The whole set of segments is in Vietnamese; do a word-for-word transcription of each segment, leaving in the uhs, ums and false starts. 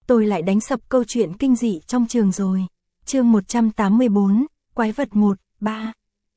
tôi lại đánh sập câu chuyện kinh dị trong trường rồi. Chương một trăm tám mươi bốn, Quái vật một, ba.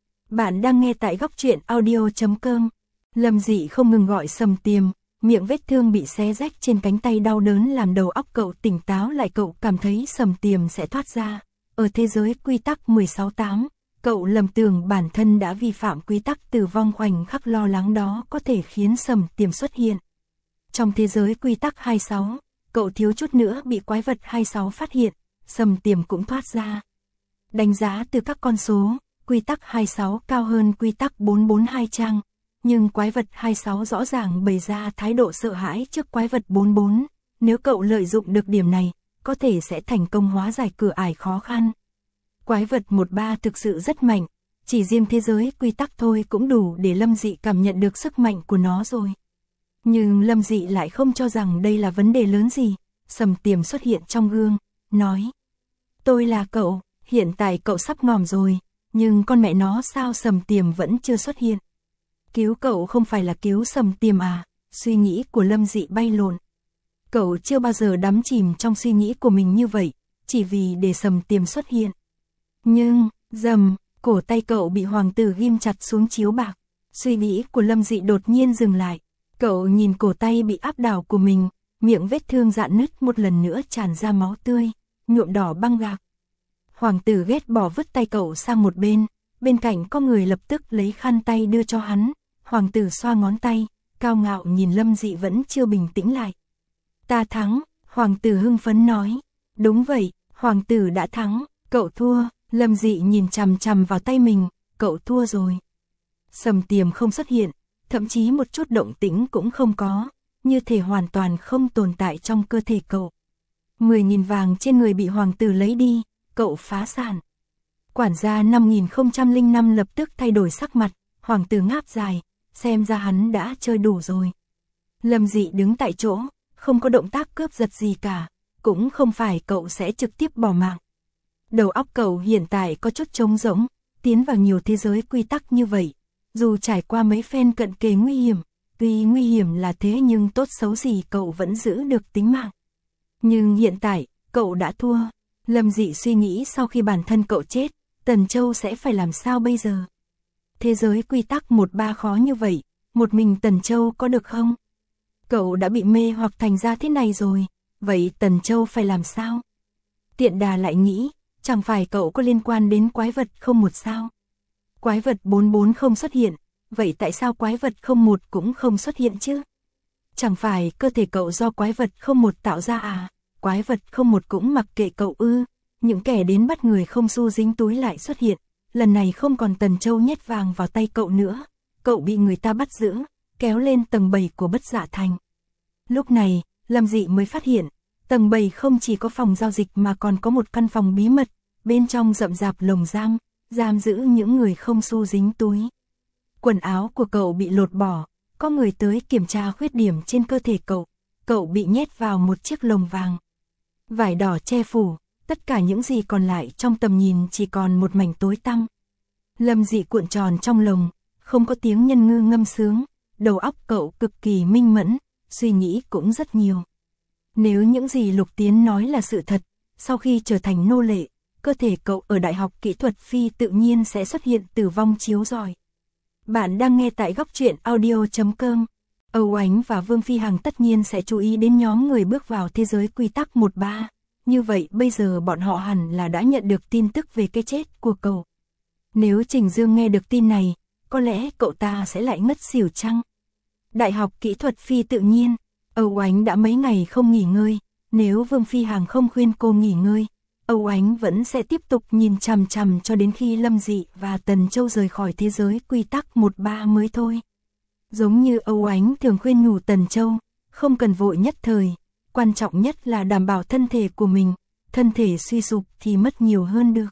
Bạn đang nghe tại góc truyện audio chấm com. Lâm Dị không ngừng gọi Sầm Tiềm, miệng vết thương bị xé rách trên cánh tay đau đớn làm đầu óc cậu tỉnh táo lại, cậu cảm thấy Sầm Tiềm sẽ thoát ra. Ở thế giới quy tắc mười sáu tám, cậu lầm tưởng bản thân đã vi phạm quy tắc tử vong, khoảnh khắc lo lắng đó có thể khiến Sầm Tiềm xuất hiện. Trong thế giới quy tắc hai mươi sáu, cậu thiếu chút nữa bị quái vật hai mươi sáu phát hiện, Sầm Tiềm cũng thoát ra. Đánh giá từ các con số, quy tắc hai mươi sáu cao hơn quy tắc bốn trăm bốn mươi hai trang, nhưng quái vật hai mươi sáu rõ ràng bày ra thái độ sợ hãi trước quái vật bốn mươi bốn, nếu cậu lợi dụng được điểm này, có thể sẽ thành công hóa giải cửa ải khó khăn. Quái vật một ba thực sự rất mạnh, chỉ riêng thế giới quy tắc thôi cũng đủ để Lâm Dị cảm nhận được sức mạnh của nó rồi. Nhưng Lâm Dị lại không cho rằng đây là vấn đề lớn gì. Sầm Tiềm xuất hiện trong gương, nói: tôi là cậu, hiện tại cậu sắp ngòm rồi, nhưng con mẹ nó sao Sầm Tiềm vẫn chưa xuất hiện. Cứu cậu không phải là cứu Sầm Tiềm à? Suy nghĩ của Lâm Dị bay lộn. Cậu chưa bao giờ đắm chìm trong suy nghĩ của mình như vậy, chỉ vì để Sầm Tiềm xuất hiện. Nhưng, dầm, cổ tay cậu bị hoàng tử ghim chặt xuống chiếu bạc. Suy nghĩ của Lâm Dị đột nhiên dừng lại. Cậu nhìn cổ tay bị áp đảo của mình, miệng vết thương rạn nứt một lần nữa tràn ra máu tươi, nhuộm đỏ băng gạc. Hoàng tử ghét bỏ vứt tay cậu sang một bên, bên cạnh có người lập tức lấy khăn tay đưa cho hắn. Hoàng tử xoa ngón tay, cao ngạo nhìn Lâm Dị vẫn chưa bình tĩnh lại. Ta thắng, hoàng tử hưng phấn nói. Đúng vậy, hoàng tử đã thắng, cậu thua. Lâm Dị nhìn chằm chằm vào tay mình, cậu thua rồi. Sầm Tiềm không xuất hiện, thậm chí một chút động tĩnh cũng không có, như thể hoàn toàn không tồn tại trong cơ thể cậu. Mười nghìn vàng trên người bị hoàng tử lấy đi, cậu phá sản. Quản gia năm nghìn không trăm lẻ năm lập tức thay đổi sắc mặt, hoàng tử ngáp dài, xem ra hắn đã chơi đủ rồi. Lâm Dị đứng tại chỗ, không có động tác cướp giật gì cả, cũng không phải cậu sẽ trực tiếp bỏ mạng. Đầu óc cậu hiện tại có chút trống rỗng, tiến vào nhiều thế giới quy tắc như vậy, dù trải qua mấy phen cận kề nguy hiểm, tuy nguy hiểm là thế nhưng tốt xấu gì cậu vẫn giữ được tính mạng. Nhưng hiện tại, cậu đã thua. Lâm Dị suy nghĩ sau khi bản thân cậu chết, Tần Châu sẽ phải làm sao bây giờ? Thế giới quy tắc một ba khó như vậy, một mình Tần Châu có được không? Cậu đã bị mê hoặc thành ra thế này rồi, vậy Tần Châu phải làm sao? Tiện đà lại nghĩ, chẳng phải cậu có liên quan đến quái vật không một sao? Quái vật bốn mươi bốn không xuất hiện, vậy tại sao quái vật không một cũng không xuất hiện chứ? Chẳng phải cơ thể cậu do quái vật không một tạo ra à? Quái vật không một cũng mặc kệ cậu ư? Những kẻ đến bắt người không xu dính túi lại xuất hiện, lần này không còn Tần Châu nhét vàng vào tay cậu nữa, cậu bị người ta bắt giữ, kéo lên tầng bảy của Bất Dạ Thành. Lúc này, Lâm Dị mới phát hiện, tầng bảy không chỉ có phòng giao dịch mà còn có một căn phòng bí mật, bên trong rậm rạp lồng giam, giam giữ những người không xu dính túi. Quần áo của cậu bị lột bỏ, có người tới kiểm tra khuyết điểm trên cơ thể cậu, cậu bị nhét vào một chiếc lồng vàng. Vải đỏ che phủ, tất cả những gì còn lại trong tầm nhìn chỉ còn một mảnh tối tăm. Lâm Dị cuộn tròn trong lồng, không có tiếng nhân ngư ngâm sướng, đầu óc cậu cực kỳ minh mẫn, suy nghĩ cũng rất nhiều. Nếu những gì Lục Tiến nói là sự thật, sau khi trở thành nô lệ, cơ thể cậu ở Đại học Kỹ thuật Phi tự nhiên sẽ xuất hiện tử vong chiếu rọi. Bạn đang nghe tại góc truyện audio chấm com. Âu Ánh và Vương Phi Hằng tất nhiên sẽ chú ý đến nhóm người bước vào thế giới quy tắc một ba. Như vậy bây giờ bọn họ hẳn là đã nhận được tin tức về cái chết của cậu. Nếu Trình Dương nghe được tin này, có lẽ cậu ta sẽ lại ngất xỉu chăng? Đại học Kỹ thuật Phi tự nhiên, Âu Ánh đã mấy ngày không nghỉ ngơi, nếu Vương Phi Hằng không khuyên cô nghỉ ngơi, Âu Ánh vẫn sẽ tiếp tục nhìn chằm chằm cho đến khi Lâm Dị và Tần Châu rời khỏi thế giới quy tắc một ba mới thôi. Giống như Âu Ánh thường khuyên nhủ Tần Châu, không cần vội nhất thời, quan trọng nhất là đảm bảo thân thể của mình, thân thể suy sụp thì mất nhiều hơn được.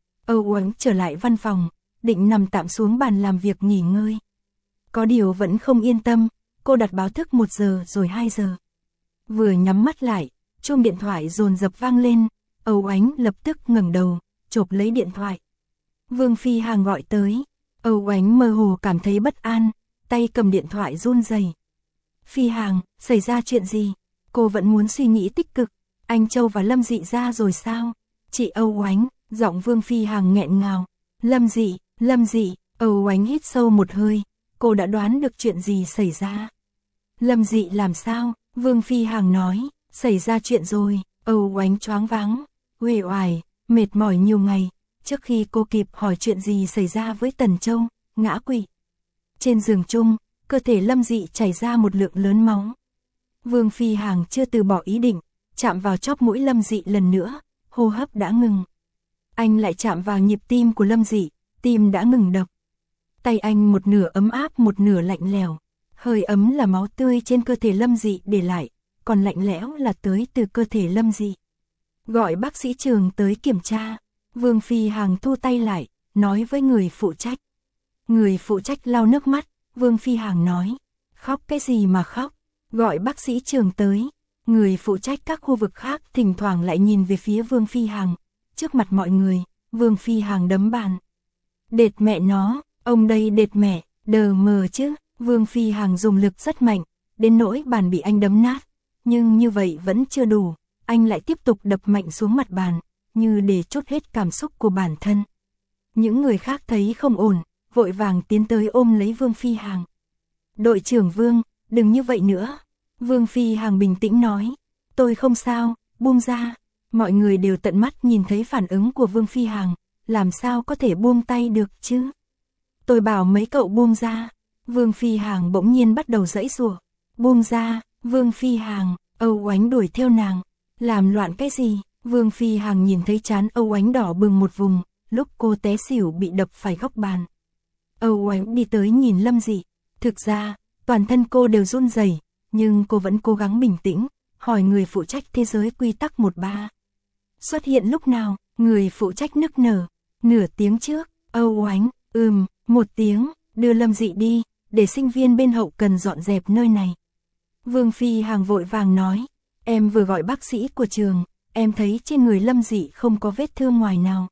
Âu Ánh trở lại văn phòng, định nằm tạm xuống bàn làm việc nghỉ ngơi. Có điều vẫn không yên tâm, cô đặt báo thức một giờ rồi hai giờ. Vừa nhắm mắt lại, chuông điện thoại dồn dập vang lên, Âu Ánh lập tức ngẩng đầu, chộp lấy điện thoại. Vương Phi Hằng gọi tới, Âu Ánh mơ hồ cảm thấy bất an, tay cầm điện thoại run rẩy. Phi Hằng, xảy ra chuyện gì? Cô vẫn muốn suy nghĩ tích cực, Anh Châu và Lâm Dị ra rồi sao? Chị Âu Oánh, giọng Vương Phi Hằng nghẹn ngào. Lâm Dị, Lâm Dị, Âu Oánh hít sâu một hơi, cô đã đoán được chuyện gì xảy ra. Lâm Dị làm sao? Vương Phi Hằng nói, xảy ra chuyện rồi. Âu Oánh choáng váng, uể oải, mệt mỏi nhiều ngày, trước khi cô kịp hỏi chuyện gì xảy ra với Tần Châu, ngã quỵ. Trên giường chung, cơ thể Lâm Dị chảy ra một lượng lớn máu. Vương Phi Hằng chưa từ bỏ ý định, chạm vào chóp mũi Lâm Dị lần nữa, hô hấp đã ngừng. Anh lại chạm vào nhịp tim của Lâm Dị, tim đã ngừng đập. Tay anh một nửa ấm áp một nửa lạnh lẽo, hơi ấm là máu tươi trên cơ thể Lâm Dị để lại, còn lạnh lẽo là tới từ cơ thể Lâm Dị. Gọi bác sĩ Trường tới kiểm tra. Vương Phi Hằng thu tay lại, nói với người phụ trách. Người phụ trách lau nước mắt, Vương Phi Hằng nói, khóc cái gì mà khóc, gọi bác sĩ Trường tới. Người phụ trách các khu vực khác thỉnh thoảng lại nhìn về phía Vương Phi Hằng. Trước mặt mọi người, Vương Phi Hằng đấm bàn. Đệt mẹ nó, ông đây đệt mẹ, đờ mờ chứ. Vương Phi Hằng dùng lực rất mạnh, đến nỗi bàn bị anh đấm nát. Nhưng như vậy vẫn chưa đủ, anh lại tiếp tục đập mạnh xuống mặt bàn, như để trút hết cảm xúc của bản thân. Những người khác thấy không ổn, vội vàng tiến tới ôm lấy Vương Phi Hằng. Đội trưởng Vương, đừng như vậy nữa. Vương Phi Hằng bình tĩnh nói, tôi không sao, buông ra. Mọi người đều tận mắt nhìn thấy phản ứng của Vương Phi Hằng, làm sao có thể buông tay được chứ. Tôi bảo mấy cậu buông ra. Vương Phi Hằng bỗng nhiên bắt đầu giãy giụa. Buông ra. Vương Phi Hằng, Âu Oánh đuổi theo nàng. Làm loạn cái gì? Vương Phi Hằng nhìn thấy trán Âu Oánh đỏ bừng một vùng, lúc cô té xỉu bị đập phải góc bàn. Âu Oánh đi tới nhìn Lâm Dị. Thực ra, toàn thân cô đều run rẩy, nhưng cô vẫn cố gắng bình tĩnh, hỏi người phụ trách thế giới quy tắc một ba. Xuất hiện lúc nào? Người phụ trách nức nở. Nửa tiếng trước. Âu Oánh, ừm, một tiếng, đưa Lâm Dị đi, để sinh viên bên hậu cần dọn dẹp nơi này. Vương Phi Hằng vội vàng nói, em vừa gọi bác sĩ của trường, em thấy trên người Lâm Dị không có vết thương ngoài nào.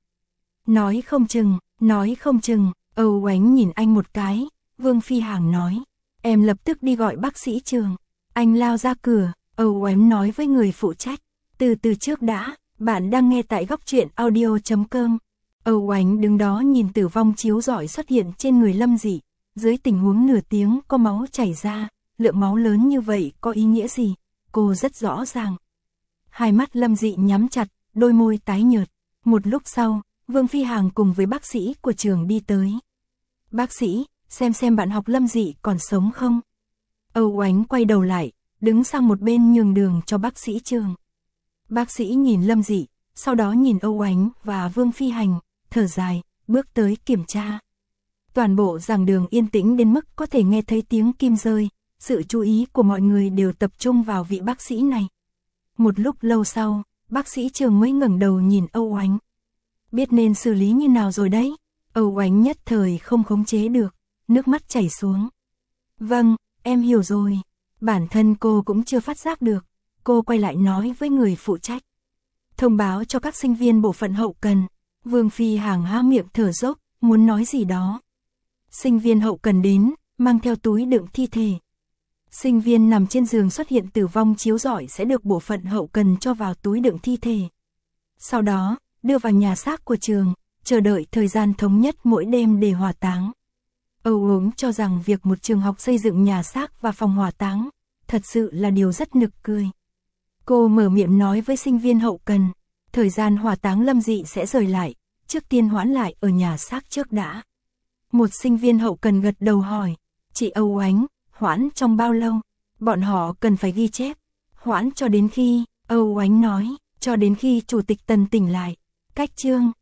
Nói không chừng, nói không chừng. Âu Oánh nhìn anh một cái. Vương Phi Hằng nói, em lập tức đi gọi bác sĩ Trường. Anh lao ra cửa. Âu Oánh nói với người phụ trách, từ từ trước đã, bạn đang nghe tại góc truyện audio chấm com. Âu Oánh đứng đó nhìn tử vong chiếu rọi xuất hiện trên người Lâm Dị, dưới tình huống nửa tiếng có máu chảy ra, lượng máu lớn như vậy có ý nghĩa gì, cô rất rõ ràng. Hai mắt Lâm Dị nhắm chặt, đôi môi tái nhợt. Một lúc sau, Vương Phi Hằng cùng với bác sĩ của trường đi tới. Bác sĩ, xem xem bạn học Lâm Dị còn sống không? Âu Oánh quay đầu lại, đứng sang một bên nhường đường cho bác sĩ Trường. Bác sĩ nhìn Lâm Dị, sau đó nhìn Âu Oánh và Vương Phi Hằng, thở dài, bước tới kiểm tra. Toàn bộ giảng đường yên tĩnh đến mức có thể nghe thấy tiếng kim rơi, sự chú ý của mọi người đều tập trung vào vị bác sĩ này. Một lúc lâu sau, bác sĩ Trường mới ngẩng đầu nhìn Âu Oánh. Biết nên xử lý như nào rồi đấy? Âu Oánh nhất thời không khống chế được, nước mắt chảy xuống. Vâng, em hiểu rồi. Bản thân cô cũng chưa phát giác được. Cô quay lại nói với người phụ trách. Thông báo cho các sinh viên bộ phận hậu cần. Vương Phi Hằng há miệng thở dốc, muốn nói gì đó. Sinh viên hậu cần đến, mang theo túi đựng thi thể. Sinh viên nằm trên giường xuất hiện tử vong chiếu rọi sẽ được bộ phận hậu cần cho vào túi đựng thi thể. Sau đó, đưa vào nhà xác của trường, chờ đợi thời gian thống nhất mỗi đêm để hỏa táng. Âu Oánh cho rằng việc một trường học xây dựng nhà xác và phòng hỏa táng, thật sự là điều rất nực cười. Cô mở miệng nói với sinh viên hậu cần, thời gian hỏa táng Lâm Dị sẽ rời lại, trước tiên hoãn lại ở nhà xác trước đã. Một sinh viên hậu cần gật đầu hỏi, chị Âu Oánh, hoãn trong bao lâu? Bọn họ cần phải ghi chép. Hoãn cho đến khi, Âu Oánh nói, cho đến khi chủ tịch Tần tỉnh lại. Cách chương